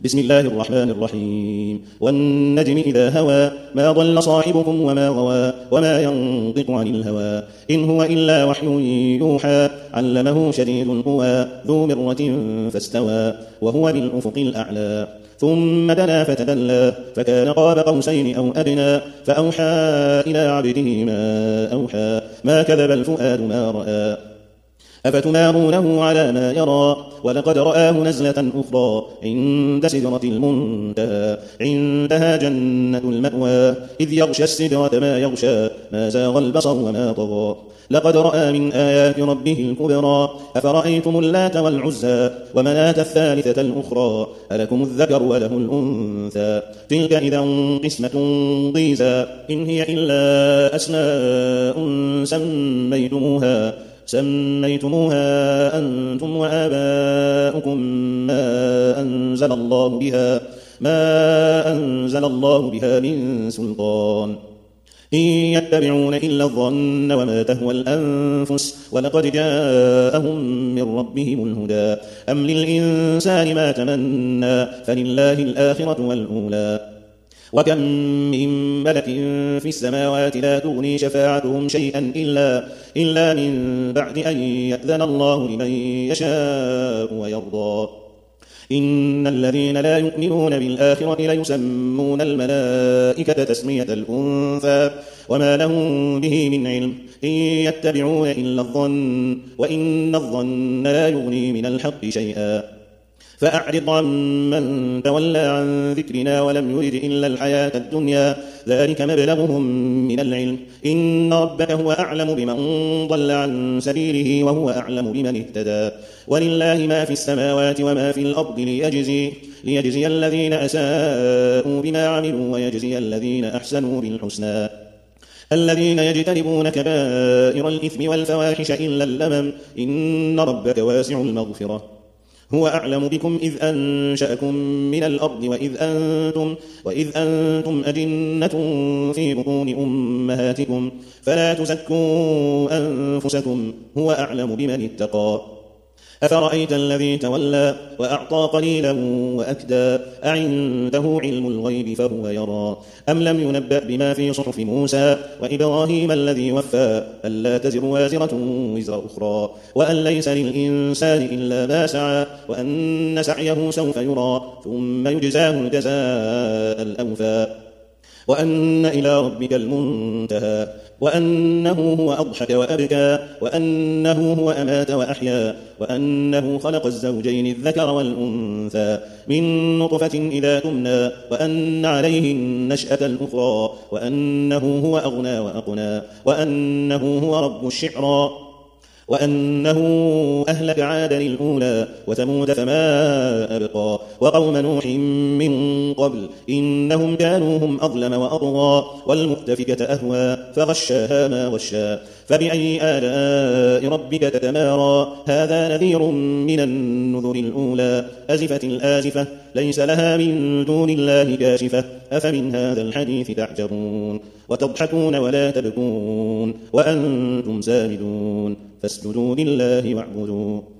بسم الله الرحمن الرحيم والنجم إذا هوى ما ضل صاحبكم وما غوى وما ينطق عن الهوى إن هو إلا وحي يوحى علمه شديد القوى ذو مرة فاستوى وهو بالأفق الأعلى ثم دنا فتدلى فكان قاب قوسين أو أدنى فأوحى إلى عبده ما أوحى ما كذب الفؤاد ما رأى أفتمارونه على ما يرى ولقد رآه نزلة أخرى عند سدرة المنتهى عندها جنة المأوى إذ يغشى السدرة ما يغشى ما زاغ البصر وما طغى لقد رأى من آيات ربه الكبرى أفرأيتم اللات والعزى ومناة الثالثة الأخرى ألكم الذكر وله الأنثى تلك إذا قسمة ضيزى إن هي إلا أسماء سميتموها أنتم وآباؤكم ما أنزل الله بها من سلطان إن يتبعون إلا الظن وما تهوى الأنفس ولقد جاءهم من ربهم الهدى أم للإنسان ما تمنى فلله الآخرة والأولى وكم من ملك في السماوات لا تغني شفاعتهم شيئا إلا من بعد أن يأذن الله لمن يشاء ويرضى إن الذين لا يؤمنون بالآخرة ليسمون الملائكة تسمية الأنثى وما لهم به من علم إن يتبعون إلا الظن وإن الظن لا يغني من الحق شيئا فأعرض عمن تولى عن ذكرنا ولم يرد إلا الحياة الدنيا ذلك مبلغهم من العلم إن ربك هو أعلم بمن ضل عن سبيله وهو أعلم بمن اهتدى ولله ما في السماوات وما في الأرض ليجزي الذين أساءوا بما عملوا ويجزي الذين أحسنوا بالحسنى الذين يجتنبون كبائر الإثم والفواحش إلا اللمم إن ربك واسع المغفرة هو أعلم بكم إذ أنشأكم من الأرض وإذ أنتم أجنة في بطون أمهاتكم فلا تزكوا أنفسكم هو أعلم بمن اتقى أفرأيت الذي تولى وأعطى قليلا وأكدى أعنده علم الغيب فهو يرى أم لم ينبأ بما في صحف موسى وإبراهيم الذي وفى ألا تزر وازرة وزر أخرى وأن ليس للإنسان إلا ما سعى وأن سعيه سوف يرى ثم يجزاه الجزاء الأوفى وأن إلى ربك المنتهى وأنه هو أضحك وأبكى وأنه هو أمات وأحيا وأنه خلق الزوجين الذكر والأنثى من نطفة إذا تمنى وأن عليه النشأة الأخرى وأنه هو أغنى وأقنى وأنه هو رب الشعرى وأنه أهلك عادا الأولى وثمود فما أبقى وقوم نوح من قبل إنهم كانوا هم أظلم وأطغى والمؤتفكة أهوى فغشاها ما غشا فبأي آلاء ربك تتمارى هذا نذير من النذر الأولى أزفت الآزفة ليس لها من دون الله كاشفة أفمن هذا الحديث تعجبون وتضحكون ولا تبكون وأنتم سامدون فاسجدوا لله واعبدوا